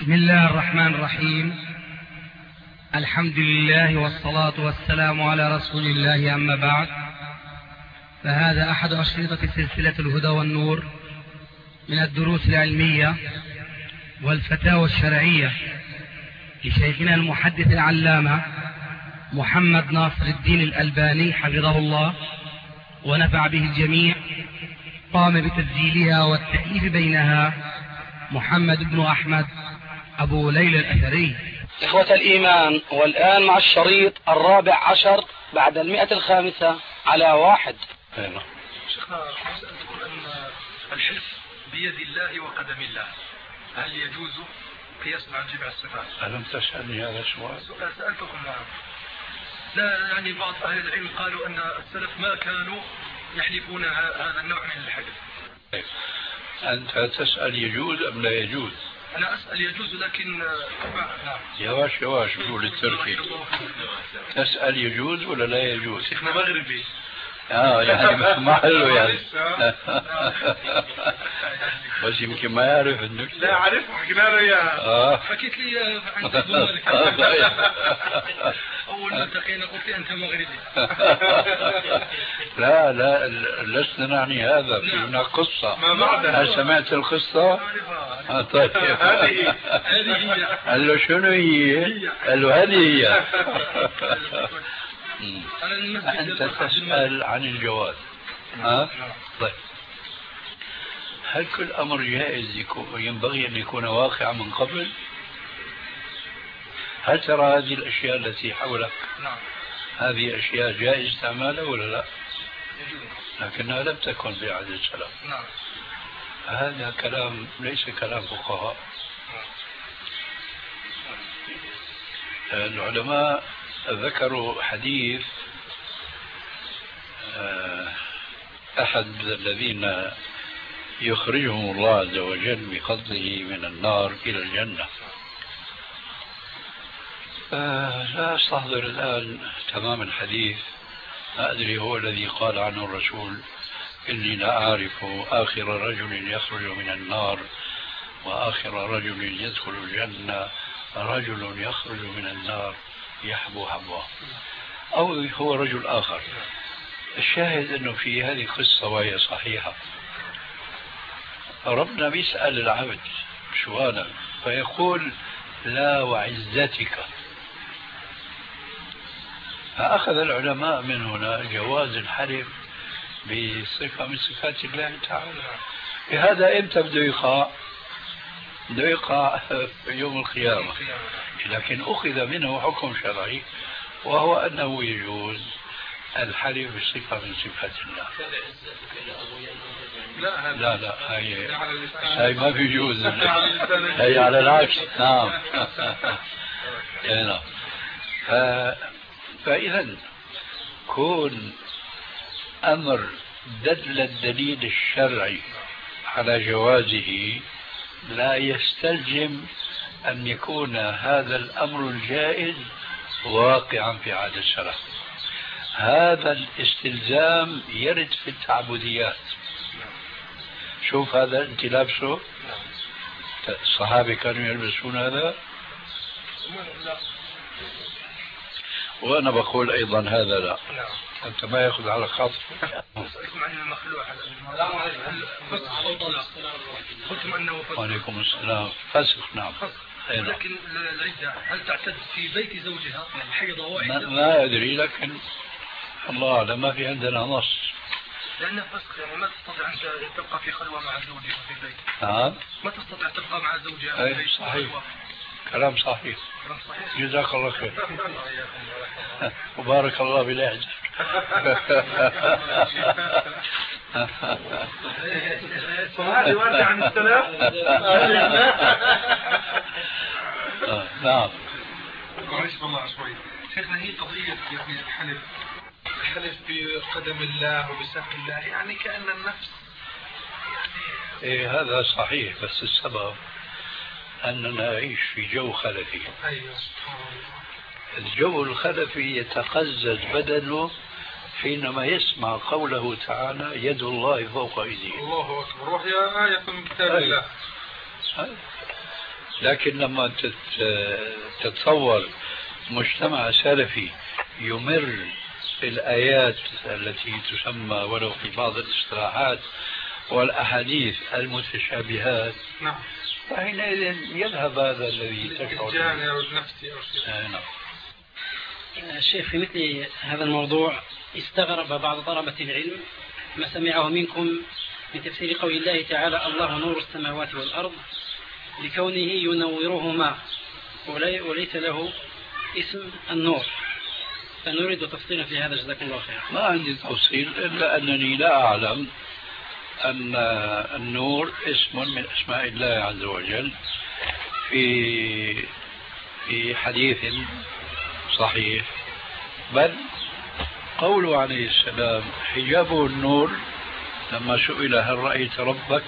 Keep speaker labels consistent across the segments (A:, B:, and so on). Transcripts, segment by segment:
A: بسم الله الرحمن الرحيم. الحمد لله والصلاة والسلام على رسول الله، أما بعد، فهذا أحد أشرطة سلسلة الهدى والنور من الدروس العلمية والفتاوى الشرعية لشيخنا المحدث العلامة محمد ناصر الدين الألباني حفظه الله ونفع به الجميع. قام بتسجيلها والتأليف بينها محمد بن أحمد أبو ليلى الأثري. إخوة الإيمان، والآن مع الشريط 14 بعد 105 على 1.
B: شيخنا، سألتكم أن الحلف بيد الله وقدم الله، هل يجوز قياسا على جميع الصفات؟
C: ألم تسألني هذا السؤال؟
B: سألتكم. لا، يعني بعض أهل العلم قالوا أن السلف ما كانوا يحلفون هذا النوع من الحلف.
C: أنت تسأل يجوز أم لا يجوز؟
B: أنا أسأل يجوز، لكن نعم.
C: يواش قول التركي. تسأل يجوز ولا لا يجوز؟
B: شيخنا مغربي.
C: يعني ما له يعني. بس يمكن ما يعرف النكتة.
B: لا أعرفه، حكينا له إياها. حكيت لي عن تجربتك. أول ما التقينا قلت لي أنت مغربي.
C: لا لسنا نعني هذا، في هناك قصة.
B: ما بعدها.
C: هل سمعت القصة؟ طيب.
B: هذه هي.
C: قال له شنو هي؟ قال له هذه هي. أنت تسأل عن الجواز. طيب، هل كل أمر جائز ينبغي أن يكون واقعا من قبل؟ هل ترى هذه الأشياء التي حولك هذه أشياء جائز استعمالها ولا لا؟ لكنها لم تكن في عهد السلف. هذا كلام ليس كلام فقهاء. العلماء ذكروا حديث أحد الذين يخرجهم الله عز وجل بفضله من النار إلى الجنة. لا أستحضر الآن تمام الحديث، ما أدري هو الذي قال عنه الرسول إني لا أعرف آخر رجل يخرج من النار وآخر رجل يدخل الجنة رجل يخرج من النار يحبو حبوه، أو هو رجل آخر. الشاهد أنه في هذه القصة وهي صحيحة، ربنا بيسأل العبد سؤالا فيقول لا وعزتك. فأخذ العلماء من هنا جواز الحلف بصفة من صفات الله تعالى. هذا إمتى بده يقع؟ بده يقع يوم القيامة، لكن أخذ منه حكم شرعي وهو أنه يجوز الحلف بصفة من صفات الله. لا هي ما بيجوز، هي على العكس. نعم. فإذا كون أمر دل الدليل الشرعي على جوازه لا يستلزم أن يكون هذا الأمر الجائز واقعا في عهد السلف. هذا الاستلزام يرد في التعبديات. شوف هذا انت لابسه، الصحابة كانوا يلبسون هذا، وانا بقول ايضا هذا لا. انت ما ياخذ على خاطر.
B: اسالكم عن المخلوع. قلتم انه فسق.
C: وعليكم السلام. فسق، نعم.
B: لكن العدة هل تعتد في بيت زوجها حيضة واحدة؟
C: ما ادري، لكن الله اعلم، ما في عندنا نص.
B: لأنها فسق، يعني ما تستطيع أن تبقى في خلوة مع زوجها في البيت. ما تستطيع تبقى مع زوجها في البيت.
C: صحيح. كلام صحيح. جزاك الله خير. وبارك الله بلهجك.
B: فهذه واردة عن السلف.
C: نعم.
B: معلش والله شوي شيخنا، هي قضية يعني الحلف بقدم الله وبساق الله، يعني كأن النفس
C: إيه هذا صحيح، بس السبب أننا نعيش في جو خلفي.
B: أيوة.
C: الجو الخلفي يتقزز بدنه حينما يسمع قوله تعالى يد الله فوق أيديهم.
B: الله أكبر، وهي آية من كتاب الله.
C: لكن لما تتصور مجتمع سلفي يمر الآيات التي تسمى ولو في بعض الاصطلاحات والأحاديث المتشابهات،
B: نعم،
C: فحينئذ يذهب هذا الذي تشعر
B: به أو النفسي أو شيء.
C: نعم.
D: الشيخ، في مثل هذا الموضوع استغرب بعض طلبة العلم ما سمعه منكم من تفسير قول الله تعالى: الله نور السماوات والأرض، لكونه ينورهما وليس له اسم النور، فنريد تفصيلا في هذا، جزاكم الله خيرا.
C: ما عندي تفصيل إلا أنني لا أعلم أن النور اسم من أسماء الله عز وجل في حديث صحيح، بل قوله عليه السلام حجابه النور لما سئل هل رأيت ربك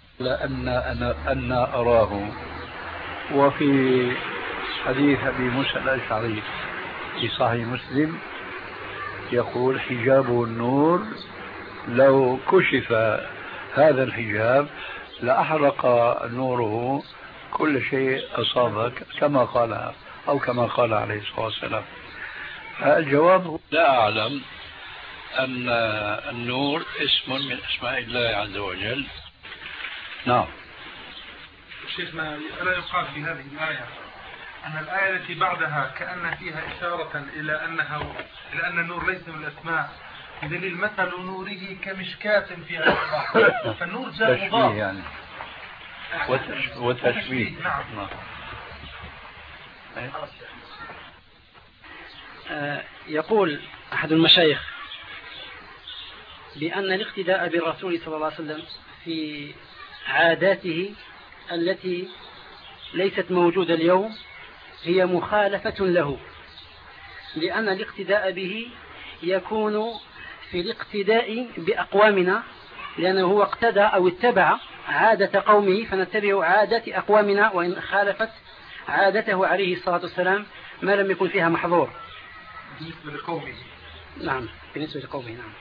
C: أنا أراه. وفي حديث أبي موسى الأشعري في صحيح مسلم يقول حجابه النور، لو كشف هذا الحجاب لأحرق نوره كل شيء أصابك، كما قال أو كما قال عليه الصلاة والسلام. الجواب لا أعلم أن النور اسم من أسماء الله عز وجل. نعم.
B: شيخنا، ألا يقال في هذه الآية أن الآية التي بعدها كأن فيها إشارة إلى أن النور ليس من الأسماء، بدليل مثل نوره كمشكاة فيها مصباح، فالنور جاء مضاف
C: يعني وتشبيه.
B: نعم.
D: يقول أحد المشايخ بأن الاقتداء بالرسول صلى الله عليه وسلم في عاداته التي ليست موجودة اليوم هي مخالفة له، لأن الاقتداء به يكون في الاقتداء بأقوامنا، لأنه هو اقتدى أو اتبع عادة قومه، فنتبع عادة أقوامنا وإن خالفت عادته عليه الصلاة والسلام ما لم يكن فيها محظور
B: بالنسبة لقومه.
D: نعم، بالنسبة لقومه. نعم.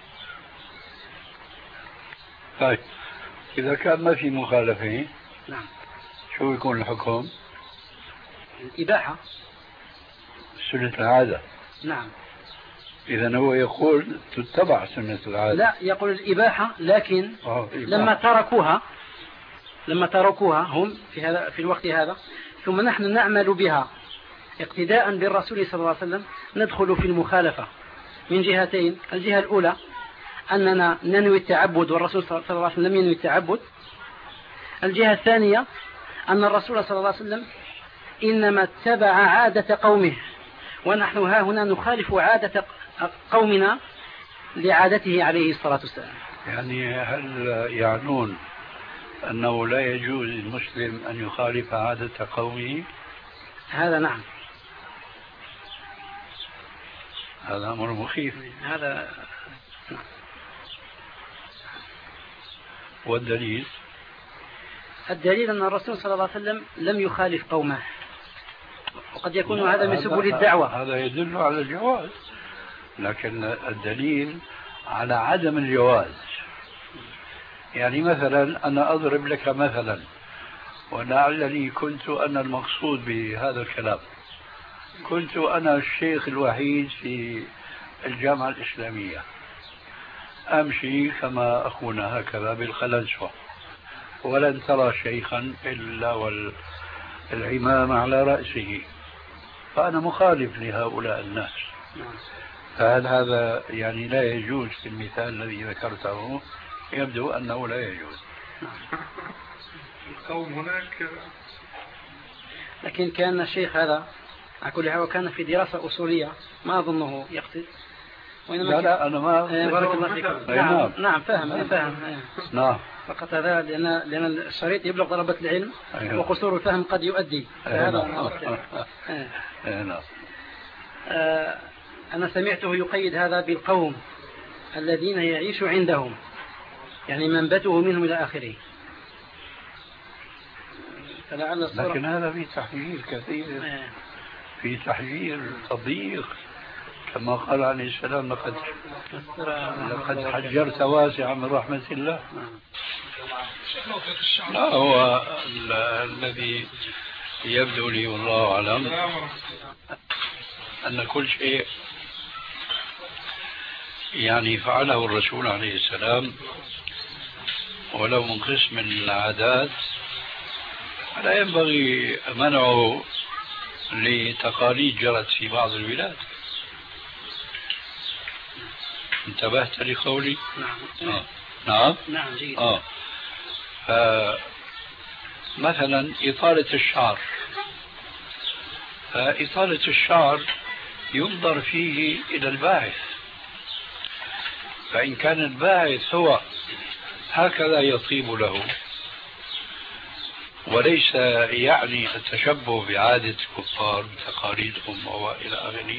C: طيب، إذا كان ما في مخالفة،
D: نعم،
C: شو يكون الحكم؟
D: الإباحة،
C: سنة العادة.
D: نعم.
C: إذا هو يقول تتبع سنة العادة.
D: لا، يقول الإباحة، لكن لما تركوها هم في الوقت هذا، ثم نحن نعمل بها اقتداء بالرسول صلى الله عليه وسلم، ندخل في المخالفة من جهتين. الجهة الأولى أننا ننوي التعبد والرسول صلى الله عليه وسلم لم ينوي التعبد. الجهة الثانية أن الرسول صلى الله عليه وسلم إنما اتبع عادة قومه، ونحن ها هنا نخالف عادة قومنا لعادته عليه الصلاة والسلام.
C: يعني هل يعنون أنه لا يجوز للمسلم أن يخالف عادة قومه؟
D: هذا نعم،
C: هذا أمر مخيف.
D: هذا نعم.
C: والدليل؟
D: الدليل أن الرسول صلى الله عليه وسلم لم يخالف قومه، وقد يكون هذا من سبل الدعوة.
C: هذا يدل على الجواز، لكن الدليل على عدم الجواز. يعني مثلا أنا أضرب لك مثلا، ولعلني كنت أنا المقصود بهذا الكلام، كنت أنا الشيخ الوحيد في الجامعة الإسلامية، أمشي كما أخونا هكذا بالقلنسوة، ولن ترى شيخا إلا والعمام على رأسه، فأنا مخالف لهؤلاء الناس. فهل هذا يعني لا يجوز في المثال الذي ذكرته؟ يبدو أنه لا يجوز.
B: القوم هناك.
D: لكن كان الشيخ هذا أقول هو كان في دراسة أصولية، ما أظنه يقصد.
C: لا أنا ما
D: بارك الله فيكم. نعم فاهم، أنا فاهم.
C: نعم.
D: فقط هذا لأن الشريط يبلغ طلبة العلم، وقصور الفهم قد يؤدي.
C: نعم.
D: أنا سمعته يقيد هذا بالقوم الذين يعيش عندهم، يعني منبته منهم إلى آخره.
C: لكن هذا في تحجير كثير، في تحجير تضييق، كما قال عليه السلام لقد حجرت واسعا من رحمة الله. لا، هو الذي يبدو لي والله أعلم أن كل شيء يعني فعله الرسول عليه السلام ولو من قسم العادات لا ينبغي منعه لتقاليد جرت في بعض البلاد. انتبهت لقولي؟
D: نعم.
C: نعم.
D: نعم جيد.
C: مثلا إطالة الشعر، فإطالة الشعر ينظر فيه إلى الباعث، فإن كان الباعث هو هكذا يطيب له وليس يعني التشبه بعادة الكفار بتقاليدهم وإلى آخره،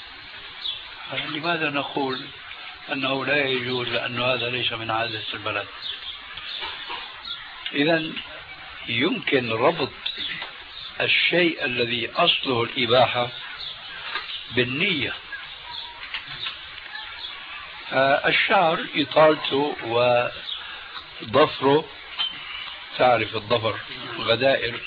C: لماذا نقول أنه لا يجوز لأن هذا ليس من عادة البلد؟ إذن يمكن ربط الشيء الذي أصله الإباحة بالنية. الشعر إطالته وضفره، تعرف الضفر غدائر،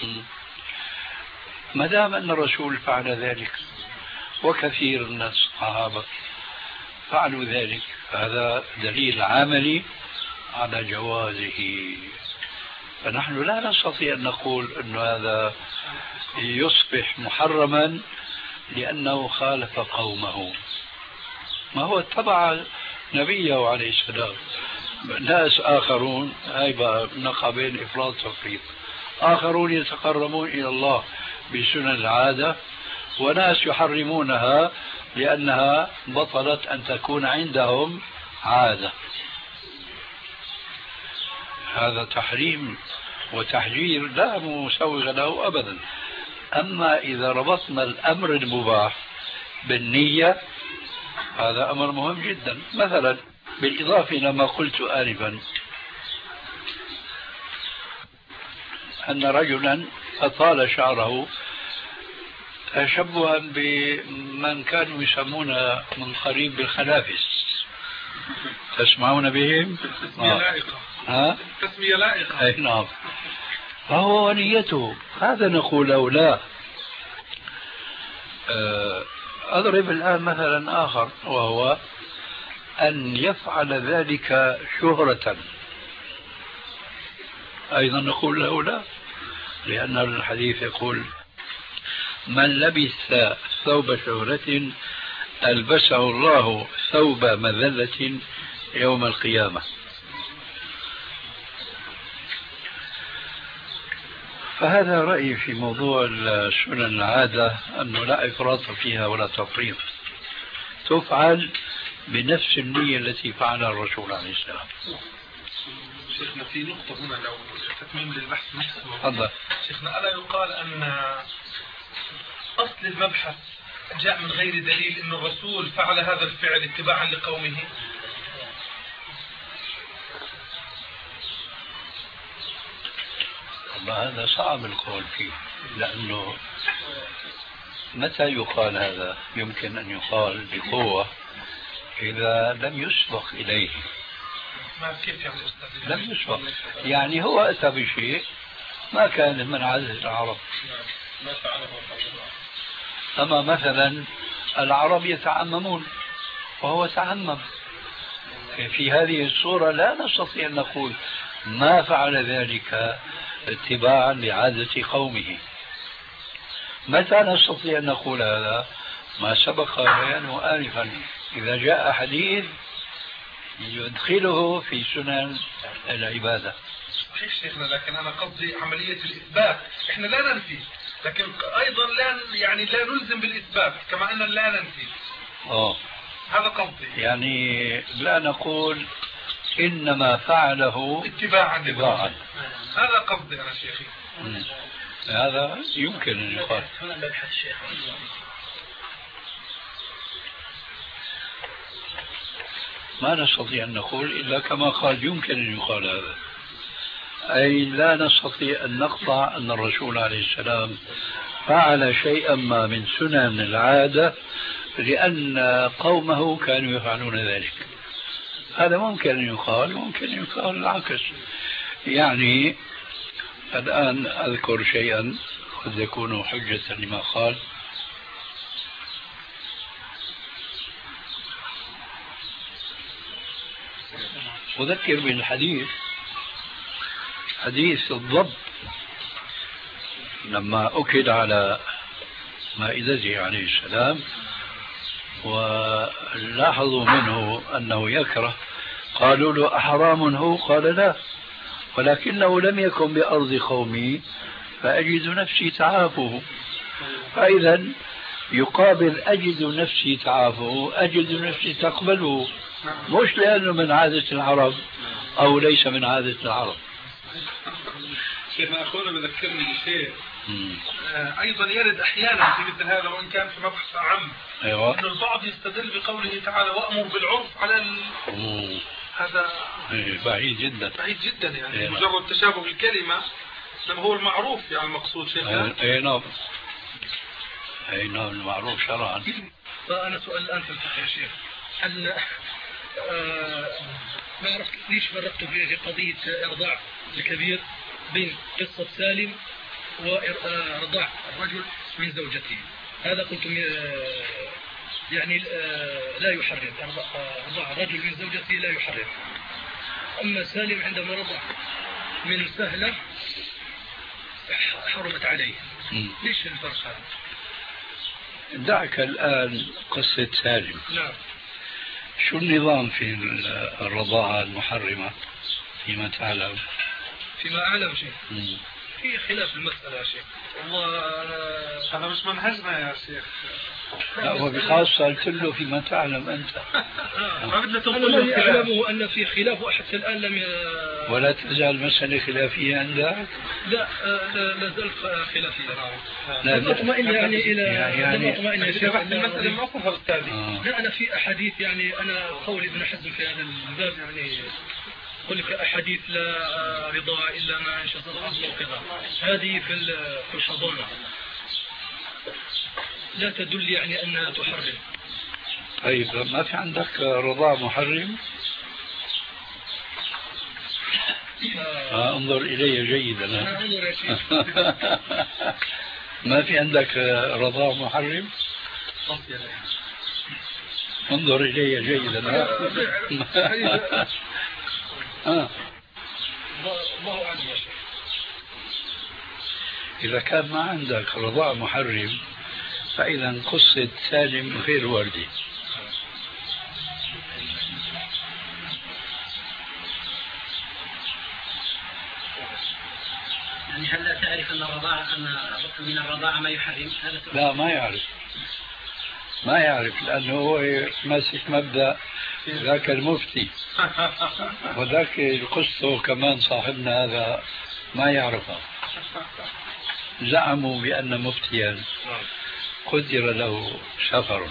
C: ما دام أن الرسول فعل ذلك وكثير من الصحابة فعلوا ذلك، هذا دليل عملي على جوازه. فنحن لا نستطيع أن نقول أن هذا يصبح محرما لأنه خالف قومه، ما هو اتبع نبيه عليه السلام. ناس آخرون هاي بقى نقع بين إفراط وتفريط، آخرون يتقربون إلى الله بسنن العادة، وناس يحرمونها لأنها بطلت أن تكون عندهم عادة. هذا تحريم وتحجير لا مسوغ له أبدا. أما إذا ربطنا الأمر المباح بالنية هذا أمر مهم جدا. مثلا بالإضافة إلى ما قلت آنفا أن رجلا أطال شعره تشبها بمن كانوا يسمون من قريب بالخنافس، تسمعون بهم؟
B: تسمية لائقة. تسمية لائقة.
C: أي نعم. فهو ونيته هذا نقول له لا. أضرب الآن مثلا آخر وهو أن يفعل ذلك شهرة، أيضا نقول له لا، لأن الحديث يقول من لبس ثوب شهرة ألبسه الله ثوب مذلة يوم القيامة. فهذا رأيي في موضوع سنن العادة، أنه لا إفراط فيها ولا تفريط، تفعل بنفس النية التي فعلها الرسول عليه السلام.
B: شيخنا في نقطة هنا لو تتميم للبحث نفسه.
C: تفضل.
B: شيخنا ألا يقال أن أصل المبحث جاء من غير دليل أن الرسول فعل هذا الفعل اتباعا لقومه؟
C: والله هذا صعب القول فيه، لأنه متى يقال هذا؟ يمكن أن يقال بقوة إذا لم يسبق إليه.
B: ما كيف يعني أستاذ؟
C: لم يسبق، يعني هو أتى بشيء ما كان من عادة العرب. أما مثلا العرب يتعممون وهو تعمم، في هذه الصورة لا نستطيع أن نقول ما فعل ذلك اتباعا لعادة قومه. متى نستطيع أن نقول هذا؟ ما سبق بيانه آنفا، إذا جاء حديث يدخله في سنن العبادة.
B: صحيح شيخنا، لكن أنا قصدي عملية الإثبات، إحنا لا ننفي، لكن أيضا لا نلزم بالإثبات كما أننا لا ننفي. هذا قصدي،
C: يعني لا نقول إنما فعله
B: اتباعا. هذا قصدي أنا شيخي.
C: هذا يمكن أن يقال. ما نستطيع أن نقول إلا كما قال يمكن أن يقال هذا، أي لا نستطيع أن نقطع أن الرسول عليه السلام فعل شيئا ما من سنن العادة لأن قومه كانوا يفعلون ذلك. هذا ممكن أن يقال، ممكن أن يقال العكس. يعني الآن أذكر شيئا قد يكون حجة لما قال. أذكر بالحديث، حديث الضب لما أكد على مائدته عليه السلام ولاحظوا منه أنه يكره، قالوا له أحرام هو؟ قال لا، ولكنه لم يكن بأرض قومي فأجد نفسي تعافه. فإذا يقابل أجد نفسي تعافه أجد نفسي تقبله، مش لأنه من عادة العرب أو ليس من عادة العرب.
B: شيخنا أخونا بذكرني بشيء أيضا يرد أحيانا في مثل هذا وإن كان في مبحث عام.
C: أيوة.
B: أن البعض يستدل بقوله تعالى وأمر بالعرف على هذا
C: بعيد جدا،
B: بعيد جدا يعني مجرد تشابه الكلمة، لما هو المعروف يعني المقصود شيخنا.
C: أي نعم، أي نعم، المعروف شرعا.
A: فأنا سؤال الآن في الفقه يا شيخ، هل ما عرفت ليش فرقت في قضية إرضاع الكبير بين قصة سالم وإرضاع الرجل من زوجته؟ هذا قلتم يعني لا يحرم، إرضاع الرجل من زوجته لا يحرم، أما سالم عندما رضع من سهلة حرمت عليه. ليش الفرق هذا؟
C: دعك الآن قصة سالم.
A: نعم.
C: شو النظام في الرضاعة المحرمة فيما تعلم؟
A: فيما أعلم شيء في خلاف المسألة يا شيخ، والله
B: هذا مش منهجنا يا شيخ.
C: لا وبخاصة قلت له فيما تعلم أنت.
A: أنا الذي أعلمه أن في خلاف وحتى الآن لم
C: ولا تزال مسألة خلافية عندك؟
A: لا زال خلافية.
C: لا
A: نطمئن يعني إلى
B: نطمئن المسألة ما أصلها أستاذي.
A: لا أنا في أحاديث يعني أنا قولي ابن حزم في هذا الباب يعني يقول لك أحاديث لا رضا إلا ما أنشط الأصل وكذا، هذه في الحضانة لا تدل يعني أنها تحرم.
C: طيب ما في عندك رضاع محرم؟ انظر إلي جيدا.
A: انظر يا شيخ.
C: ما في عندك رضاع محرم؟ انظر إلي جيدا.
A: الله أعلم يا شيخ.
C: إذا كان ما عندك رضاع محرم فإذا قصة سالم غير واردة.
D: يعني هل لا تعرف أن الرضاعة من الرضاعة ما يحرم؟
C: لا ما يعرف لأنه هو ماسك مبدأ ذاك المفتي وذاك القصة كمان صاحبنا هذا ما يعرفها. زعموا بأن مفتيا قدر له سفر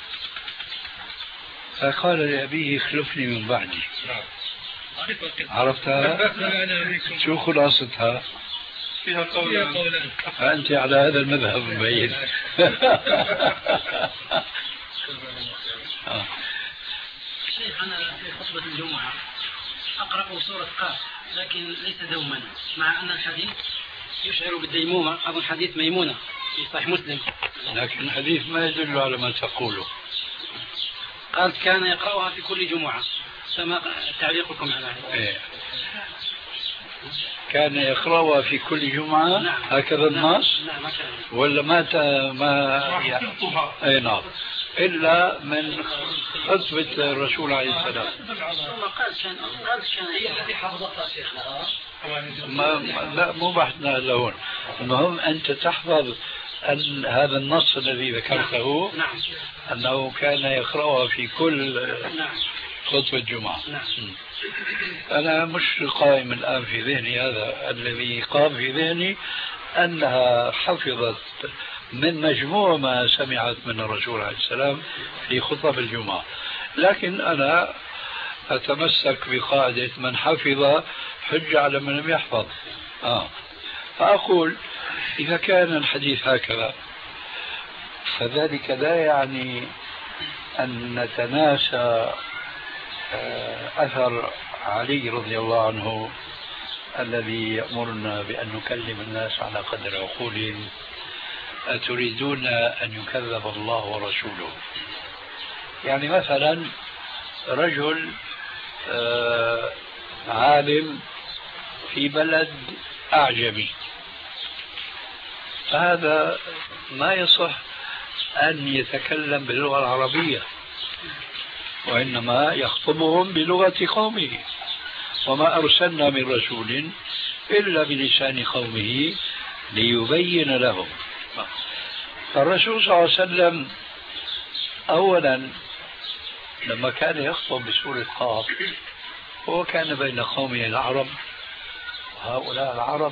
C: فقال لأبيه اخلفني من بعدي. عرفتها؟ شو خلاصتها؟
B: فيها قولان.
C: أنت على هذا المذهب مبين.
D: شيخ أنا في خطبة الجمعة أقرأ سورة قاف لكن ليس دوما، مع أن الحديث يشعر بالديمومة. أظن حديث ميمونة في صحيح مسلم،
C: لكن الحديث ما يدل على ما تقوله.
D: قال كان يقرأها في كل جمعة، فما تعليقكم على هذا؟
C: إيه. كان يقرأها في كل جمعة.
D: نعم.
C: هكذا النص.
D: نعم.
C: ولا ما أي نعم إلا من خطبة الرسول عليه السلام.
D: قال كان هي التي حفظتها شيخنا.
C: لا مو بحثنا لهون. المهم أنت تحفظ أن هذا النص الذي ذكرته.
D: نعم.
C: أنه كان يقرأها في كل خطبة جمعة.
D: نعم.
C: أنا مش قائم الآن في ذهني هذا، الذي قام في ذهني أنها حفظت من مجموع ما سمعت من الرسول عليه السلام في خطب الجمعة. لكن أنا أتمسك بقاعدة من حفظ حج على من لم يحفظ. فأقول إذا كان الحديث هكذا فذلك لا يعني أن نتناسى أثر علي رضي الله عنه الذي يأمرنا بأن نكلم الناس على قدر عقولهم أتريدون أن يكذب الله ورسوله؟ يعني مثلا رجل عالم في بلد أعجمي، فهذا ما يصح أن يتكلم باللغة العربية، وإنما يخطبهم بلغة قومه، وما أرسلنا من رسول إلا بلسان قومه ليبين لهم. فالرسول صلى الله عليه وسلم أولا لما كان يخطب بسورة قاف هو كان بين قومه العرب، وهؤلاء العرب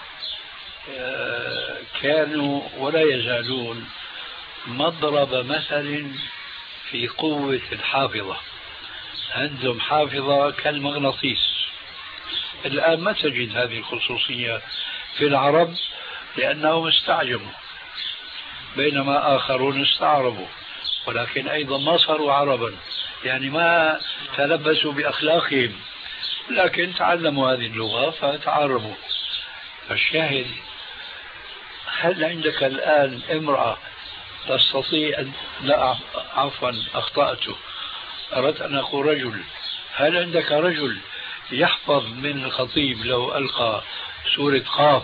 C: كانوا ولا يزالون مضرب مثل في قوة الحافظة، عندهم حافظة كالمغناطيس. الآن ما تجد هذه الخصوصية في العرب لأنهم استعجموا، بينما آخرون استعربوا، ولكن أيضا ما صاروا عربا، يعني ما تلبسوا بأخلاقهم، لكن تعلموا هذه اللغة فتعربوا. فالشاهد، هل عندك الآن امرأة تستطيع أن لا عفوا أخطأت، أردت أن أقول رجل، هل عندك رجل يحفظ من الخطيب لو ألقى سورة قاف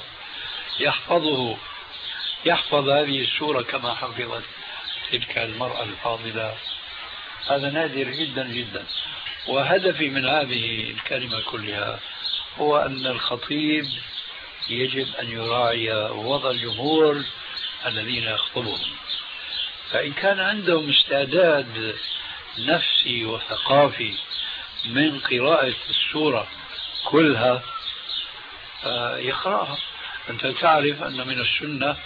C: يحفظ هذه السورة كما حفظت تلك المرأة الفاضلة؟ هذا نادر جدا جدا. وهدفي من هذه الكلمة كلها هو أن الخطيب يجب أن يراعي وضع الجمهور الذين يخطبهم، فإن كان عندهم استعداد نفسي وثقافي من قراءة السورة كلها يقرأها. أنت تعرف أن من السنة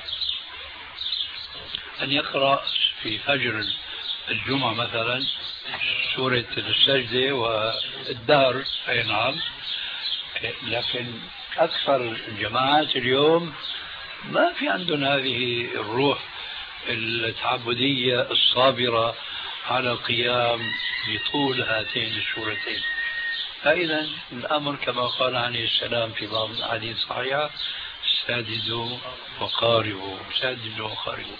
C: أن يقرأ في فجر الجمعة مثلا سورة السجدة والدهر، أي نعم، لكن أكثر الجماعات اليوم ما في عندهم هذه الروح التعبدية الصابرة على القيام بطول هاتين السورتين. فإذا الأمر كما قال عليه السلام في بعض الأحاديث الصحيحة: سددوا وقاربوا، سددوا وقاربوا.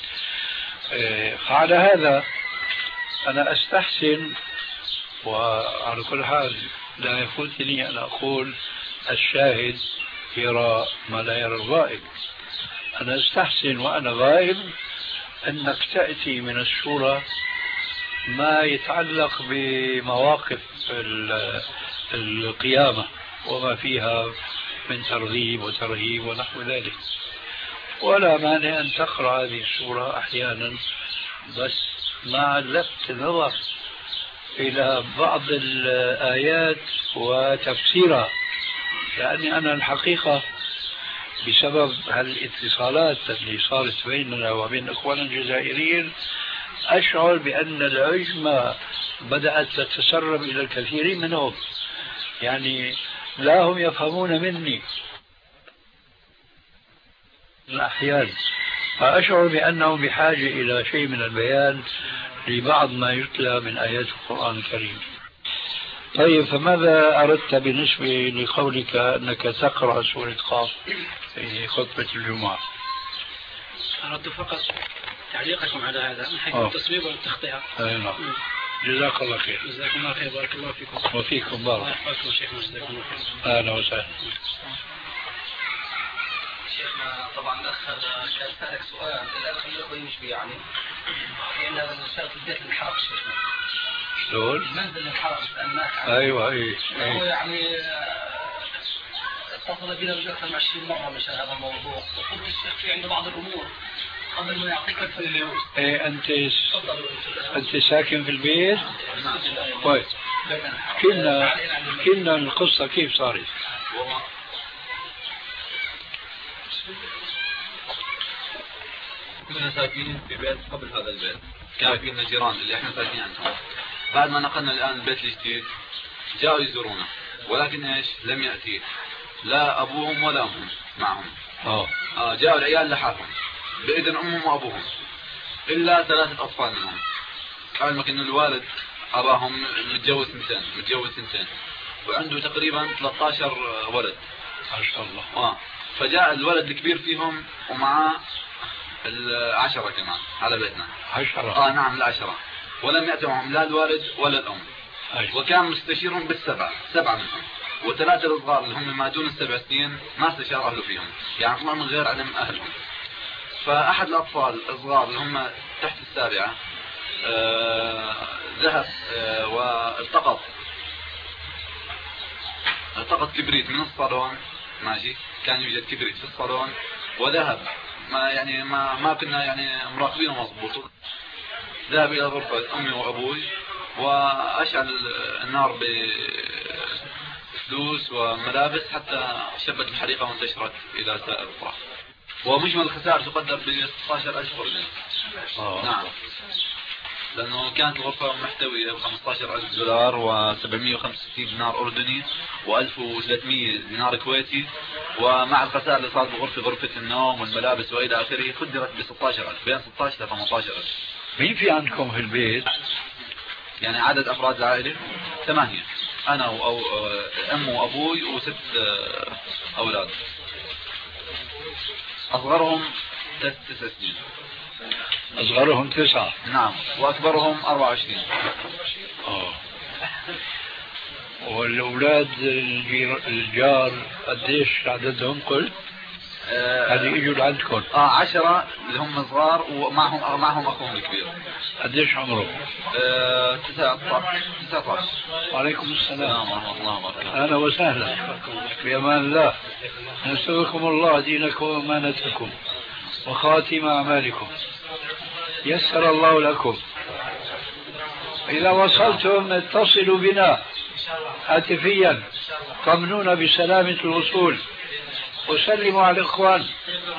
C: فعلى هذا أنا أستحسن، وعلى كل حال لا يفوتني أن أقول الشاهد يرى ما لا يرى الغائب. أنا أستحسن وأنا غائب أنك تأتي من السورة ما يتعلق بمواقف القيامة وما فيها من ترغيب وترهيب ونحو ذلك، ولا مانع أن تقرأ هذه السورة أحيانا، بس مع لفت النظر إلى بعض الآيات وتفسيرها. لأني أنا الحقيقة بسبب هالاتصالات اللي صارت بيننا وبين إخواننا الجزائريين أشعر بأن العجمة بدأت تتسرب إلى الكثيرين منهم، يعني لا هم يفهمون مني الأحيان، فأشعر بأنهم بحاجة إلى شيء من البيان لبعض ما يتلى من آيات القرآن الكريم. طيب، فماذا أردت بالنسبة لقولك أنك تقرأ سورة قاف في خطبة الجمعة؟
D: أردت فقط تعليقكم على هذا من حيث التصويب والتخطئة.
C: نعم. جزاك الله خير.
D: جزاكم الله خير، بارك الله فيكم.
C: وفيكم بارك.
D: جزاكم الله خير.
C: أهلا وسهلا.
A: شيخنا طبعا الأخ كان سألك سؤال الآن خلينا نقيم شوي، يعني لأن مسألة البيت الحرق شيخنا.
C: شلون؟
A: منزل الحرق سألناك عنه.
C: أيوة أي.
A: هو يعني اتصل بنا أكثر من 20 مرة مشان هذا الموضوع، وقلت الشيخ في عنده بعض الأمور قبل ما يعطيك الفيديو.
C: إيه، أنت ساكن في البيت؟ طيب، كنا القصة كيف صارت؟
E: كنا ساكنين في بيت قبل هذا البيت، كان فينا جيران اللي احنا ساكنين عندهم. بعد ما نقلنا الآن البيت الجديد جاءوا يزورونا، ولكن ايش؟ لم يأتي لا أبوهم ولا أمهم معهم. جاءوا العيال لحالهم بإذن أمهم وأبوهم، إلا 3 أطفال منهم. علمك إن الوالد أراهم متجوز سنتين وعنده تقريبا 13 ولد.
C: ما شاء الله.
E: فجاء الولد الكبير فيهم ومعه 10 كمان على بيتنا.
C: 10؟
E: نعم ال10، ولم يأتي معهم لا الوالد ولا الأم. وكان مستشيرهم سبعة منهم، و3 الصغار اللي هم ما دون ال7 سنين ما استشار أهله فيهم، يعني طلعوا من غير علم أهلهم. فأحد الأطفال الصغار اللي هم تحت ال7 ذهب والتقط كبريت من الصالون، ماشي، كان يوجد كبريت في الصالون، وذهب ما كنا يعني مراقبينه مضبوط. ذهب إلى غرفة أمي وأبوي وأشعل النار بفلوس وملابس حتى شبت الحريقة وانتشرت إلى سائر الأطراف. ومجمل الخسائر تقدر ب 16,000 أردني. نعم، لأنه كانت الغرفة محتوية ب 15,000 دولار و765 دينار أردني و1300 دينار كويتي، ومع الخسائر اللي صارت غرفة النوم والملابس وإلى آخره قدرت ب 16,000، بين 16 ل 18,000.
C: مين في عندكم في البيت؟
E: يعني عدد أفراد العائلة 8، أنا أم وأبوي و6 أولاد، أصغرهم 9 سنين.
C: أصغرهم 9؟
E: نعم، وأكبرهم 24.
C: والأولاد الجار قديش عددهم قلت؟ هذه اجوا لعندكم؟
E: 10 اللي هم صغار ومعهم اخوهم الكبير.
C: قديش عمرهم؟
E: 19.
C: وعليكم السلام
E: ورحمة الله وبركاته.
C: اهلا وسهلا، بأمان الله. نسألكم الله دينكم وأمانتكم وخاتم أعمالكم، يسر الله لكم. إذا وصلتم اتصلوا بنا هاتفيا، طمنونا بسلامة الوصول، وسلموا على الإخوان.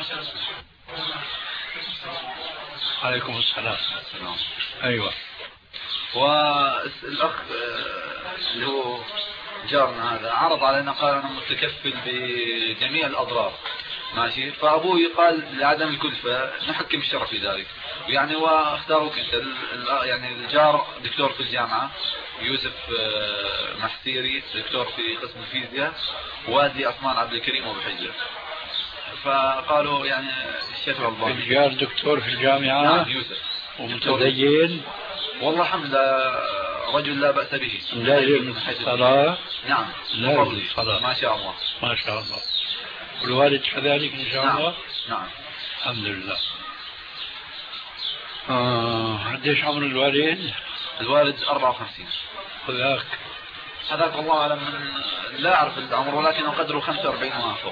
C: عليكم السلام. أيوة.
E: والأخ اللي هو جارنا هذا عرض علينا، قال أنا متكفل بجميع الأضرار، ماشي. فأبوي قال لعدم الكلفة نحكم الشرع في ذلك، يعني واختاروك أنت. يعني الجار دكتور في الجامعة، يوسف محسيري دكتور في قسم الفيزياء، والدي عثمان عبد الكريم أبو حجة. فقالوا يعني الشيخ الألباني.
C: الجار دكتور في الجامعة؟
E: نعم يوسف.
C: ومتدين؟
E: والله الحمد لله رجل لا بأس به.
C: لازم الصلاة؟
E: نعم
C: لازم الصلاة
E: ما شاء الله.
C: ما شاء الله. والوالد كذلك إن شاء الله؟
E: نعم
C: الحمد لله. قديش عمر الوالد؟
E: الوالد 54.
C: وذاك؟
E: هذاك والله أعلم، لا أعرف العمر، ولكنه قدره 45 وما فوق.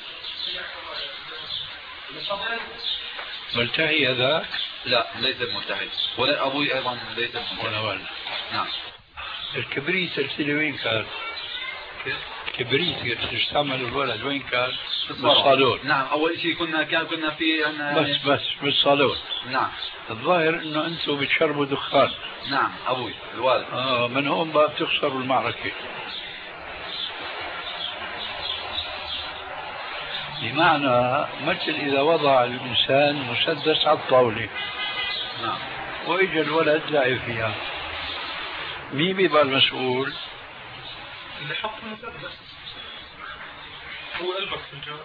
C: ملتحي هذاك؟
E: لا ليس ملتحي، ولا أبوي أيضا ليس ملتحي.
C: ولا والد.
E: نعم.
C: الكبريت ترسل وين كان؟ كبريت يستعمل الولد وين كان؟ بالصالون.
E: نعم، أول شيء كنا في
C: بس بالصالون.
E: نعم.
C: الظاهر إنه أنتم بتشربوا دخان.
E: نعم أبوي الوالد.
C: من هون بقى بتخسروا المعركة. بمعنى مثل إذا وضع الإنسان مسدس على الطاولة.
E: نعم.
C: وإجا الولد لعب فيها، مين بيبقى المسؤول؟
B: اللي حط المسدس هو قلبك في الجو.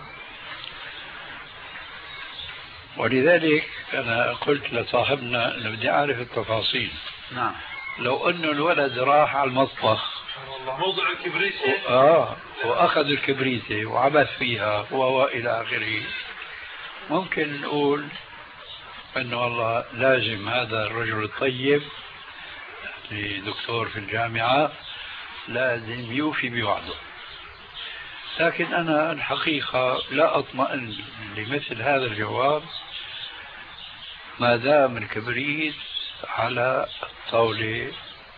C: ولذلك أنا قلت لصاحبنا أنه بدي أعرف التفاصيل.
E: نعم.
C: لو أنه الولد راح على المطبخ
B: موضع الكبريت
C: وأخذ الكبريتة وعبث فيها وإلى آخره، ممكن نقول أنه والله لازم هذا الرجل الطيب دكتور في الجامعة لازم يوفي بوعده. لكن أنا الحقيقة لا أطمئن لمثل هذا الجواب ما دام الكبريت على الطاولة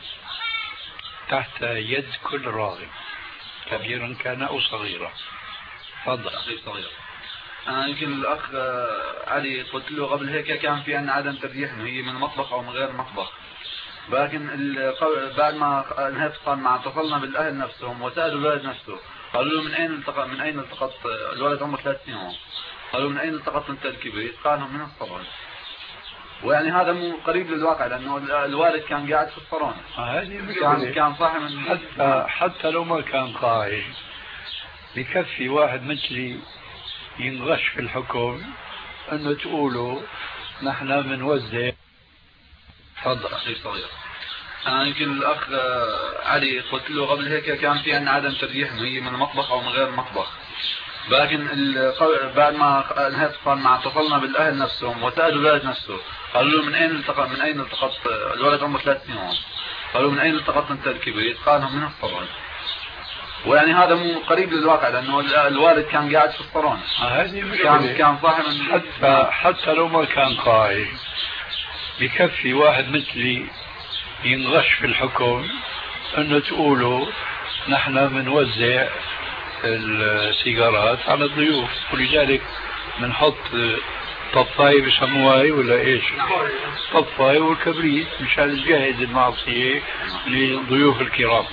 C: تحت يد كل راغب، كبيرا كان أو صغيرا. تفضل.
E: صغير. أنا يمكن الأخ علي قلت له قبل هيك كان في عندنا عدم ترجيح إنه هي من مطبخ أو من غير مطبخ، لكن بعد ما انهيت مع اتصلنا بالأهل نفسهم وسألوا الولد نفسه، قالوا له من أين التقط الولد عمره 3 سنين، قالوا من أين التقطت أنت الكبريت؟ قالوا من الصالون. ويعني هذا مو قريب للواقع، لأنه الوالد كان قاعد في الصالون. كان صاحي من
C: حتى لو ما كان قاعد بكفي واحد مثلي ينغش في الحكم أنه تقولوا نحن بنوزع.
E: تفضل أخي صغير. أنا يمكن الأخ علي قلت له قبل هيك كان في عندنا عدم ترجيح إنه هي من المطبخ أو من غير المطبخ، لكن بعد ما انهيت القرآن مع اتصلنا بالأهل نفسهم وسألوا الولد نفسه، قالوا له من أين التقط الولد عمره 3 سنين ونص، قالوا من أين التقطت أنت الكبريت؟ قال من الصالون. ويعني هذا مو قريب للواقع لأنه الوالد كان قاعد في الصالون، كان صاحب
C: حتى لو ما كان قاعد بكفي واحد مثلي ينغش في الحكم انه تقولوا نحن بنوزع السيجارات على الضيوف، ولذلك بنحط طفاية بسموها ولا ايش؟ طفاية والكبريت مشان نجهز المعصية للضيوف الكرام.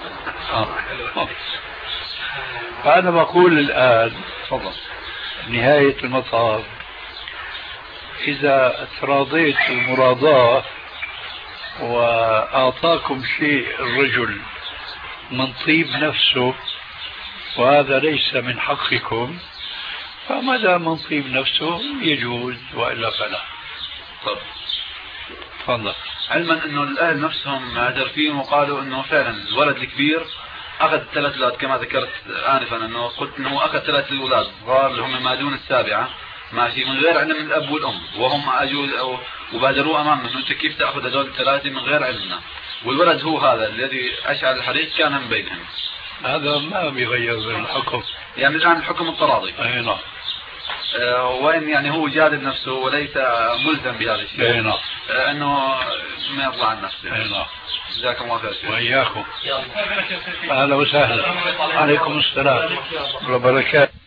C: فأنا بقول الآن نهاية المطاف إذا تراضيت المراضاة وأعطاكم شيء الرجل من طيب نفسه وهذا ليس من حقكم، فما دام من طيب نفسه يجوز وإلا فلا.
E: تفضل. علما انه الاهل نفسهم معترفين وقالوا انه فعلا الولد الكبير اخذ 3 اولاد كما ذكرت انفا، انه قلت انه اخذ 3 اولاد صغار اللي هم ما دون ال7 ماشي من غير علم الاب والام، وهم اجوا وبادروا امامنا انه انت كيف تاخذ هذول ال3 من غير علمنا، والولد هو هذا الذي اشعل الحريق كان من بينهم.
C: هذا ما بيغير الحكم،
E: يعني الان الحكم التراضي.
C: اي نعم.
E: وإن يعني هو جادل نفسه وليس ملزم بهذا الشيء.
C: اي نعم.
E: انه ما يطلع عن نفسه.
C: اي نعم.
E: جزاكم الله خير.
C: وإياكم. اهلا وسهلا. عليكم السلام وبركاته.